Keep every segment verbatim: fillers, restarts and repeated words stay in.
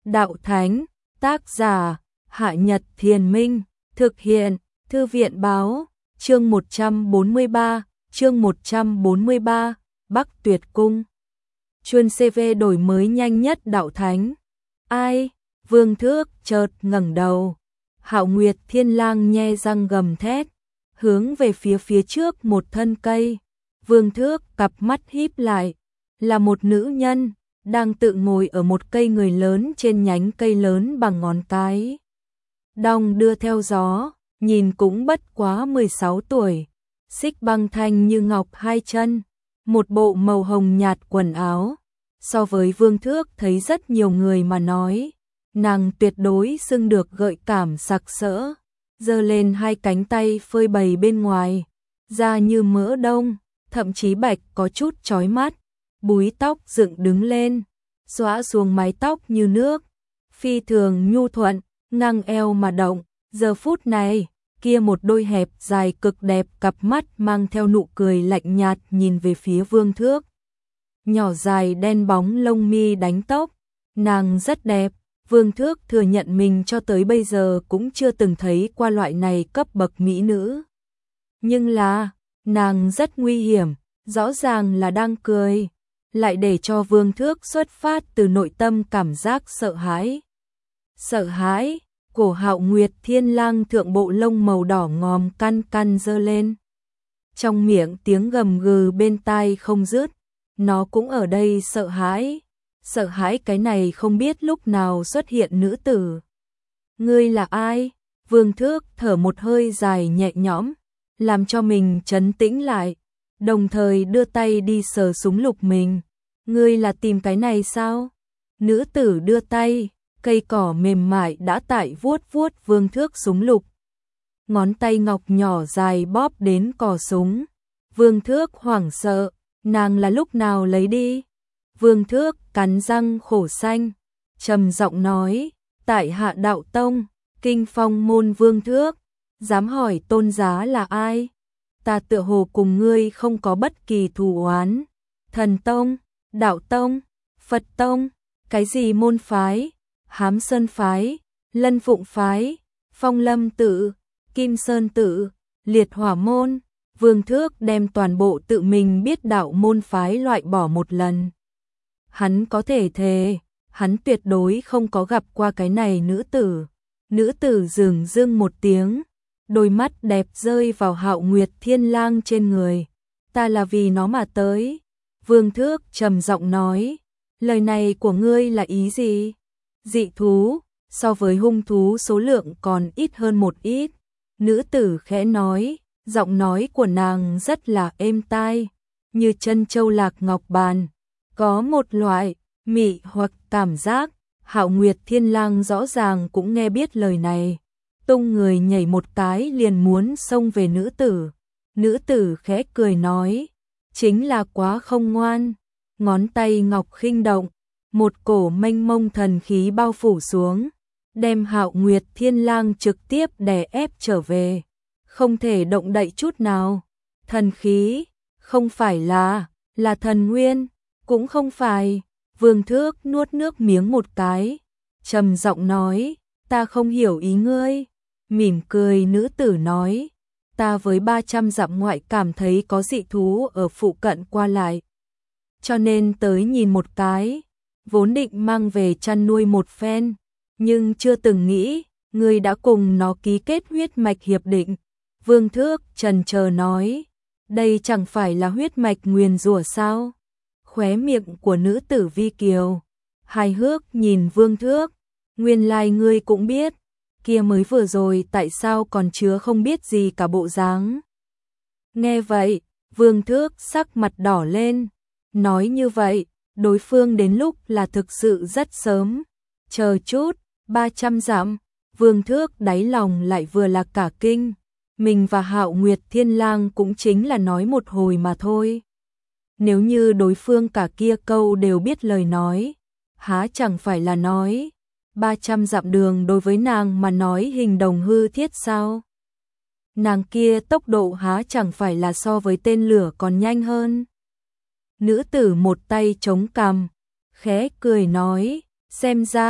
Đạo Thánh, tác giả, Hạ Nhật Thiền Minh, thực hiện, Thư viện Báo, chương một trăm bốn mươi ba, chương một trăm bốn mươi ba, Bắc Tuyệt Cung. Chuyên xê vê đổi mới nhanh nhất Đạo Thánh. Ai? Vương Thước chợt ngẩng đầu. Hạo Nguyệt Thiên Lang nhe răng gầm thét, hướng về phía phía trước một thân cây. Vương Thước cặp mắt híp lại, là một nữ nhân, đang tự ngồi ở một cây người lớn trên nhánh cây lớn bằng ngón cái. Đong đưa theo gió, nhìn cũng bất quá mười sáu tuổi, xích băng thanh như ngọc hai chân, một bộ màu hồng nhạt quần áo. So với Vương Thước thấy rất nhiều người mà nói, nàng tuyệt đối xưng được gợi cảm sặc sỡ, giơ lên hai cánh tay phơi bày bên ngoài, da như mỡ đông, thậm chí bạch có chút chói mắt, búi tóc dựng đứng lên, xõa xuống mái tóc như nước, phi thường nhu thuận, ngang eo mà động. Giờ phút này, kia một đôi hẹp dài cực đẹp cặp mắt mang theo nụ cười lạnh nhạt nhìn về phía Vương Thước. Nhỏ dài đen bóng lông mi đánh tóc, nàng rất đẹp. Vương Thước thừa nhận mình cho tới bây giờ cũng chưa từng thấy qua loại này cấp bậc mỹ nữ. Nhưng là, nàng rất nguy hiểm, rõ ràng là đang cười, lại để cho Vương Thước xuất phát từ nội tâm cảm giác sợ hãi. Sợ hãi, cổ Hạo Nguyệt Thiên Lang thượng bộ lông màu đỏ ngòm căn căn giơ lên. Trong miệng tiếng gầm gừ bên tai không dứt, nó cũng ở đây sợ hãi. Sợ hãi cái này không biết lúc nào xuất hiện nữ tử. Ngươi là ai? Vương Thước thở một hơi dài nhẹ nhõm, làm cho mình trấn tĩnh lại, đồng thời đưa tay đi sờ súng lục mình. Ngươi là tìm cái này sao? Nữ tử đưa tay, cây cỏ mềm mại đã tại vuốt vuốt Vương Thước súng lục. Ngón tay ngọc nhỏ dài bóp đến cò súng. Vương Thước hoảng sợ, nàng là lúc nào lấy đi? Vương Thước cắn răng khổ xanh, trầm giọng nói, tại Hạ Đạo Tông, Kinh Phong môn Vương Thước, dám hỏi tôn giá là ai? Ta tựa hồ cùng ngươi không có bất kỳ thù oán. Thần Tông, Đạo Tông, Phật Tông, cái gì môn phái? Hám Sơn phái, Lân Phụng phái, Phong Lâm tự, Kim Sơn tự, Liệt Hỏa môn. Vương Thước đem toàn bộ tự mình biết đạo môn phái loại bỏ một lần. Hắn có thể thề, hắn tuyệt đối không có gặp qua cái này nữ tử. Nữ tử dừng dưng một tiếng, đôi mắt đẹp rơi vào Hạo Nguyệt Thiên Lang trên người. Ta là vì nó mà tới. Vương Thước trầm giọng nói, lời này của ngươi là ý gì? Dị thú, so với hung thú số lượng còn ít hơn một ít. Nữ tử khẽ nói, giọng nói của nàng rất là êm tai, như chân châu lạc ngọc bàn. Có một loại mị hoặc cảm giác. Hạo Nguyệt Thiên Lang rõ ràng cũng nghe biết lời này, tung người nhảy một cái liền muốn xông về nữ tử. Nữ tử khẽ cười nói, chính là quá không ngoan. Ngón tay ngọc khinh động, một cổ mênh mông thần khí bao phủ xuống, đem Hạo Nguyệt Thiên Lang trực tiếp đè ép trở về, không thể động đậy chút nào. Thần khí, không phải là, là thần nguyên, cũng không phải. Vương Thước nuốt nước miếng một cái, trầm giọng nói, ta không hiểu ý ngươi. Mỉm cười nữ tử nói, ta với ba trăm dặm ngoại cảm thấy có dị thú ở phụ cận qua lại, cho nên tới nhìn một cái, vốn định mang về chăn nuôi một phen, nhưng chưa từng nghĩ, ngươi đã cùng nó ký kết huyết mạch hiệp định. Vương Thước trần chờ nói, đây chẳng phải là huyết mạch nguyền rủa sao? Khóe miệng của nữ tử vi kiều, hài hước nhìn Vương Thước, nguyên lai ngươi cũng biết, kia mới vừa rồi tại sao còn chứa không biết gì cả bộ dáng. Nghe vậy, Vương Thước sắc mặt đỏ lên, nói như vậy, đối phương đến lúc là thực sự rất sớm. Chờ chút, ba trăm dặm, Vương Thước đáy lòng lại vừa là cả kinh, mình và Hạo Nguyệt Thiên Lang cũng chính là nói một hồi mà thôi. Nếu như đối phương cả kia câu đều biết lời nói, há chẳng phải là nói, ba trăm dặm đường đối với nàng mà nói hình đồng hư thiết sao? Nàng kia tốc độ há chẳng phải là so với tên lửa còn nhanh hơn? Nữ tử một tay chống cằm, khẽ cười nói, xem ra,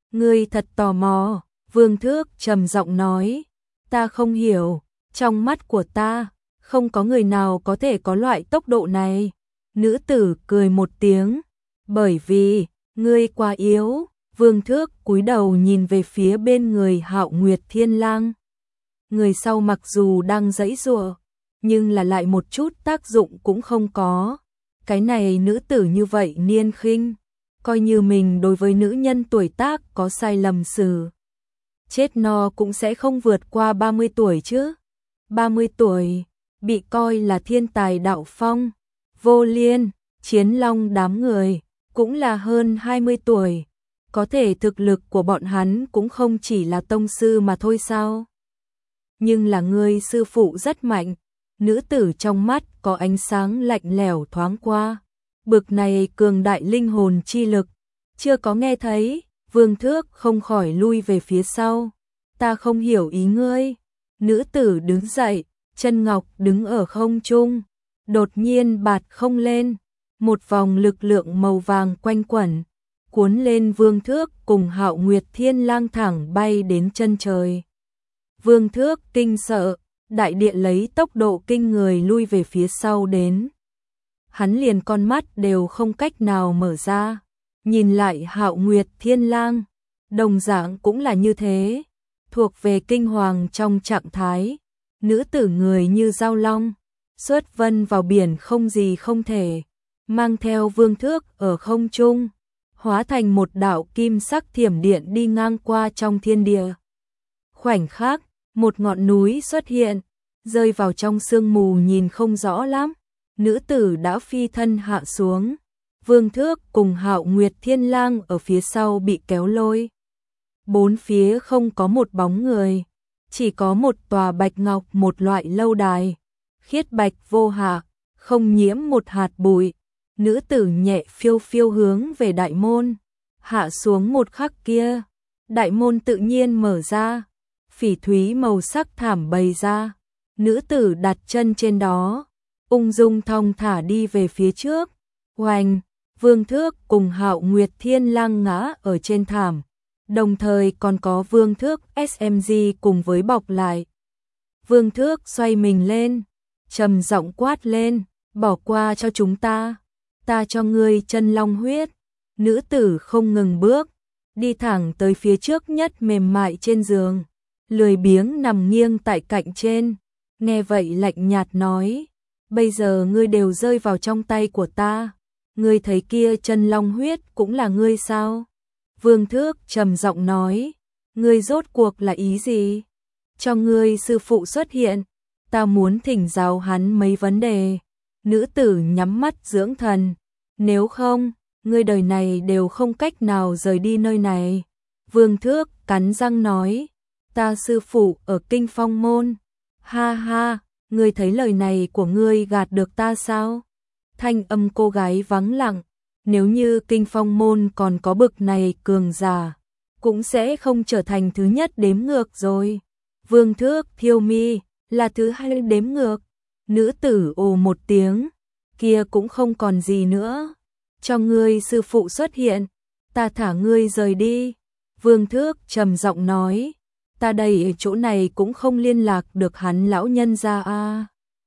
Ngươi thật tò mò, Vương Thước trầm giọng nói. Ta không hiểu, trong mắt của ta, không có người nào có thể có loại tốc độ này. Nữ tử cười một tiếng, bởi vì, ngươi quá yếu. Vương Thước cúi đầu nhìn về phía bên người Hạo Nguyệt Thiên Lang. Người sau mặc dù đang giãy giụa, nhưng là lại một chút tác dụng cũng không có. Cái này nữ tử như vậy niên khinh, coi như mình đối với nữ nhân tuổi tác có sai lầm xử. Chết no cũng sẽ không vượt qua ba mươi tuổi chứ. ba mươi tuổi, bị coi là thiên tài đạo phong. Vô Liên, Chiến Long đám người, cũng là hơn hai mươi tuổi. Có thể thực lực của bọn hắn cũng không chỉ là tông sư mà thôi sao. Nhưng là ngươi sư phụ rất mạnh. Nữ tử trong mắt có ánh sáng lạnh lẽo thoáng qua. Bực này cường đại linh hồn chi lực, chưa có nghe thấy. Vương Thước không khỏi lui về phía sau. Ta không hiểu ý ngươi. Nữ tử đứng dậy, chân ngọc đứng ở không trung, đột nhiên bạt không lên, một vòng lực lượng màu vàng quanh quẩn, cuốn lên Vương Thước cùng Hạo Nguyệt Thiên Lang thẳng bay đến chân trời. Vương Thước kinh sợ, đại điện lấy tốc độ kinh người lui về phía sau đến. Hắn liền con mắt đều không cách nào mở ra, nhìn lại Hạo Nguyệt Thiên Lang, đồng dạng cũng là như thế, thuộc về kinh hoàng trong trạng thái. Nữ tử người như dao long, xuất vân vào biển không gì không thể, mang theo Vương Thước ở không trung, hóa thành một đạo kim sắc thiểm điện đi ngang qua trong thiên địa. Khoảnh khắc, một ngọn núi xuất hiện, rơi vào trong sương mù nhìn không rõ lắm. Nữ tử đã phi thân hạ xuống, Vương Thước cùng Hạo Nguyệt Thiên Lang ở phía sau bị kéo lôi. Bốn phía không có một bóng người, chỉ có một tòa bạch ngọc, một loại lâu đài, khiết bạch vô hạ, không nhiễm một hạt bụi. Nữ tử nhẹ phiêu phiêu hướng về đại môn, hạ xuống một khắc kia, đại môn tự nhiên mở ra, phỉ thúy màu sắc thảm bày ra, nữ tử đặt chân trên đó, ung dung thong thả đi về phía trước. Oanh, Vương Thước cùng Hạo Nguyệt Thiên Lang ngã ở trên thảm, đồng thời còn có Vương Thước ét em giê cùng với bọc lại. Vương Thước xoay mình lên, trầm giọng quát lên, bỏ qua cho chúng ta, ta cho ngươi chân long huyết. Nữ tử không ngừng bước, đi thẳng tới phía trước nhất mềm mại trên giường, lười biếng nằm nghiêng tại cạnh trên, nghe vậy lạnh nhạt nói, bây giờ ngươi đều rơi vào trong tay của ta, ngươi thấy kia chân long huyết cũng là ngươi sao? Vương Thước trầm giọng nói, ngươi rốt cuộc là ý gì? Cho ngươi sư phụ xuất hiện, ta muốn thỉnh giáo hắn mấy vấn đề. Nữ tử nhắm mắt dưỡng thần, nếu không, ngươi đời này đều không cách nào rời đi nơi này. Vương Thước cắn răng nói, ta sư phụ ở Kinh Phong Môn. Ha ha, ngươi thấy lời này của ngươi gạt được ta sao? Thanh âm cô gái vắng lặng, nếu như Kinh Phong Môn còn có bực này cường giả, cũng sẽ không trở thành thứ nhất đếm ngược rồi. Vương Thước thiêu mi, là thứ hai đếm ngược. Nữ tử ồ một tiếng, kia cũng không còn gì nữa. Cho ngươi sư phụ xuất hiện, ta thả ngươi rời đi. Vương Thước trầm giọng nói, ta đây ở chỗ này cũng không liên lạc được hắn lão nhân gia a.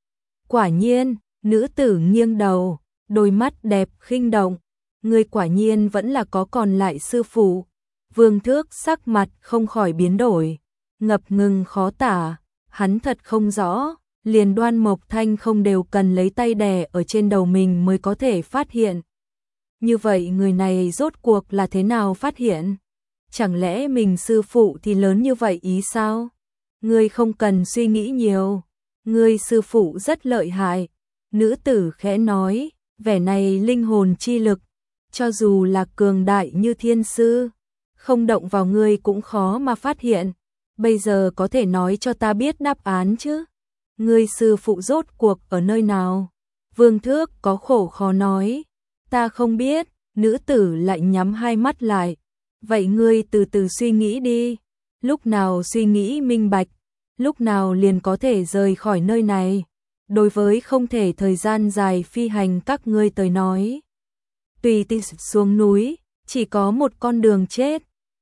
Quả nhiên, nữ tử nghiêng đầu, đôi mắt đẹp khinh động, ngươi quả nhiên vẫn là có còn lại sư phụ. Vương Thước sắc mặt không khỏi biến đổi, ngập ngừng khó tả, hắn thật không rõ, liền Đoan Mộc Thanh không đều cần lấy tay đè ở trên đầu mình mới có thể phát hiện. Như vậy người này rốt cuộc là thế nào phát hiện? Chẳng lẽ mình sư phụ thì lớn như vậy ý sao? Ngươi không cần suy nghĩ nhiều, ngươi sư phụ rất lợi hại. Nữ tử khẽ nói, vẻ này linh hồn chi lực, cho dù là cường đại như thiên sư, không động vào ngươi cũng khó mà phát hiện. Bây giờ có thể nói cho ta biết đáp án chứ? Ngươi sư phụ rốt cuộc ở nơi nào? Vương Thước có khổ khó nói, ta không biết. Nữ tử lại nhắm hai mắt lại, vậy ngươi từ từ suy nghĩ đi, lúc nào suy nghĩ minh bạch, lúc nào liền có thể rời khỏi nơi này. Đối với không thể thời gian dài phi hành các ngươi tới nói, tùy tiện xuống núi, chỉ có một con đường chết.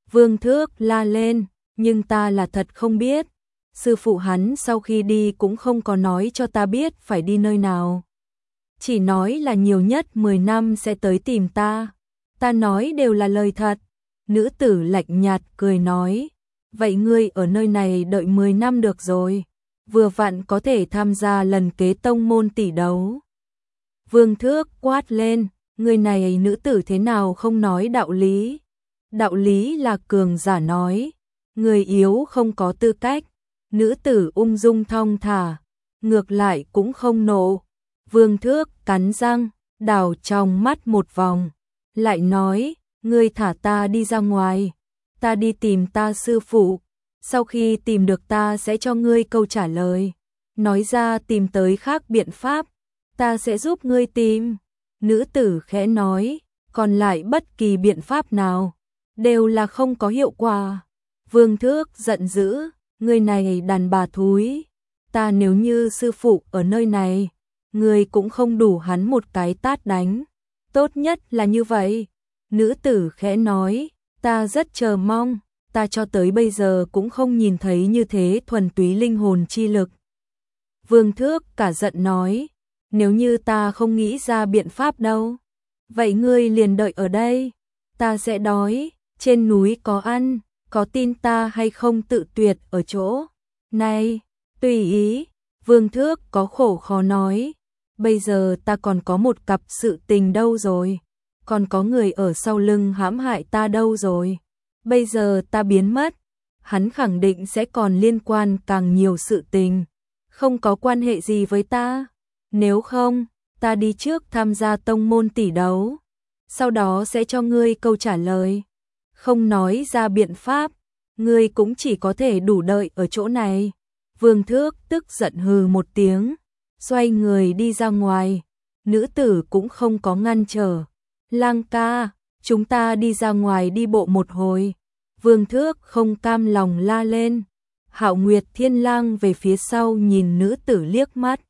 Vương Thước la lên, nhưng ta là thật không biết. Sư phụ hắn sau khi đi cũng không có nói cho ta biết phải đi nơi nào. Chỉ nói là nhiều nhất mười năm sẽ tới tìm ta. Ta nói đều là lời thật. Nữ tử lạnh nhạt cười nói, vậy ngươi ở nơi này đợi mười năm được rồi, vừa vặn có thể tham gia lần kế tông môn tỷ đấu. Vương Thước quát lên, người này nữ tử thế nào không nói đạo lý. Đạo lý là cường giả nói, người yếu không có tư cách. Nữ tử ung dung thong thả, ngược lại cũng không nộ. Vương Thước cắn răng, đảo trong mắt một vòng, lại nói, ngươi thả ta đi ra ngoài, ta đi tìm ta sư phụ, sau khi tìm được ta sẽ cho ngươi câu trả lời. Nói ra tìm tới khác biện pháp, ta sẽ giúp ngươi tìm. Nữ tử khẽ nói, còn lại bất kỳ biện pháp nào, đều là không có hiệu quả. Vương Thước giận dữ, ngươi này đàn bà thúi, ta nếu như sư phụ ở nơi này, ngươi cũng không đủ hắn một cái tát đánh. Tốt nhất là như vậy. Nữ tử khẽ nói, ta rất chờ mong, ta cho tới bây giờ cũng không nhìn thấy như thế thuần túy linh hồn chi lực. Vương Thước cả giận nói, nếu như ta không nghĩ ra biện pháp đâu, vậy ngươi liền đợi ở đây, ta sẽ đói, trên núi có ăn, có tin ta hay không tự tuyệt ở chỗ này, tùy ý. Vương Thước có khổ khó nói, bây giờ ta còn có một cặp sự tình đâu rồi, còn có người ở sau lưng hãm hại ta đâu rồi, bây giờ ta biến mất, hắn khẳng định sẽ còn liên quan càng nhiều sự tình, không có quan hệ gì với ta. Nếu không, ta đi trước tham gia tông môn tỷ đấu, sau đó sẽ cho ngươi câu trả lời. Không nói ra biện pháp, ngươi cũng chỉ có thể đủ đợi ở chỗ này. Vương Thước tức giận hừ một tiếng, xoay người đi ra ngoài. Nữ tử cũng không có ngăn trở. Lang ca, chúng ta đi ra ngoài đi bộ một hồi. Vương Thước không cam lòng la lên. Hạo Nguyệt Thiên Lang về phía sau nhìn nữ tử liếc mắt,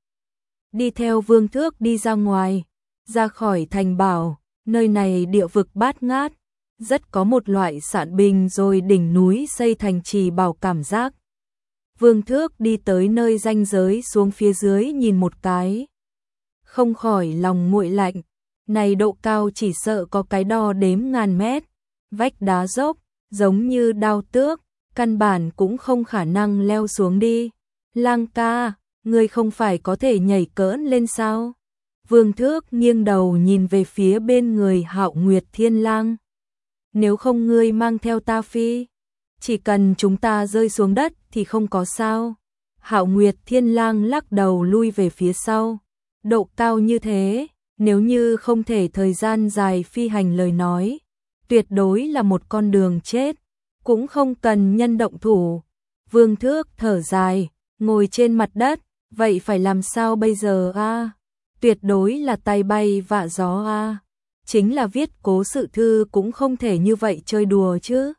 đi theo Vương Thước đi ra ngoài, ra khỏi thành bảo. Nơi này địa vực bát ngát, rất có một loại sạn bình rồi đỉnh núi xây thành trì bảo cảm giác. Vương Thước đi tới nơi ranh giới xuống phía dưới nhìn một cái, không khỏi lòng nguội lạnh. Này độ cao chỉ sợ có cái đo đếm ngàn mét, vách đá dốc, giống như đao tước, căn bản cũng không khả năng leo xuống đi. Lang ca, ngươi không phải có thể nhảy cỡn lên sao? Vương Thước nghiêng đầu nhìn về phía bên người Hạo Nguyệt Thiên Lang. Nếu không ngươi mang theo ta phi, chỉ cần chúng ta rơi xuống đất thì không có sao. Hạo Nguyệt Thiên Lang lắc đầu lui về phía sau. Độ cao như thế, nếu như không thể thời gian dài phi hành lời nói, tuyệt đối là một con đường chết, cũng không cần nhân động thủ. Vương Thước thở dài, ngồi trên mặt đất, vậy phải làm sao bây giờ a? À? Tuyệt đối là tay bay vạ gió a. À? Chính là viết cố sự thư cũng không thể như vậy chơi đùa chứ.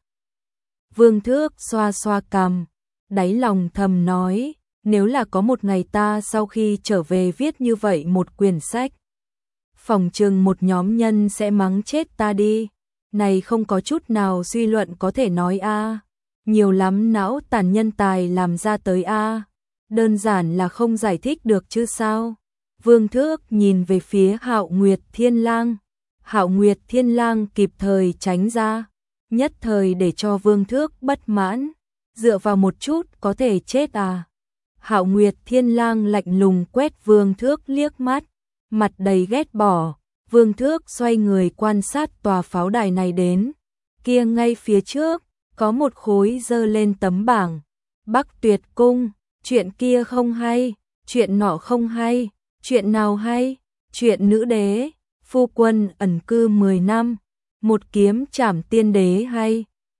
Vương Thước xoa xoa cằm, đáy lòng thầm nói, nếu là có một ngày ta sau khi trở về viết như vậy một quyển sách, phòng chừng một nhóm nhân sẽ mắng chết ta đi. Này không có chút nào suy luận có thể nói a, à. Nhiều lắm não tàn nhân tài làm ra tới a, à. Đơn giản là không giải thích được chứ sao. Vương Thước nhìn về phía Hạo Nguyệt Thiên Lang. Hạo Nguyệt Thiên Lang kịp thời tránh ra, nhất thời để cho Vương Thước bất mãn. Dựa vào một chút có thể chết à? Hạo Nguyệt Thiên Lang lạnh lùng quét Vương Thước liếc mắt, mặt đầy ghét bỏ. Vương Thước xoay người quan sát tòa pháo đài này đến. Kia ngay phía trước, có một khối dơ lên tấm bảng. Bắc Tuyệt Cung, chuyện kia không hay, chuyện nọ không hay, chuyện nào hay, chuyện nữ đế, phu quân ẩn cư mười năm, một kiếm trảm tiên đế hay,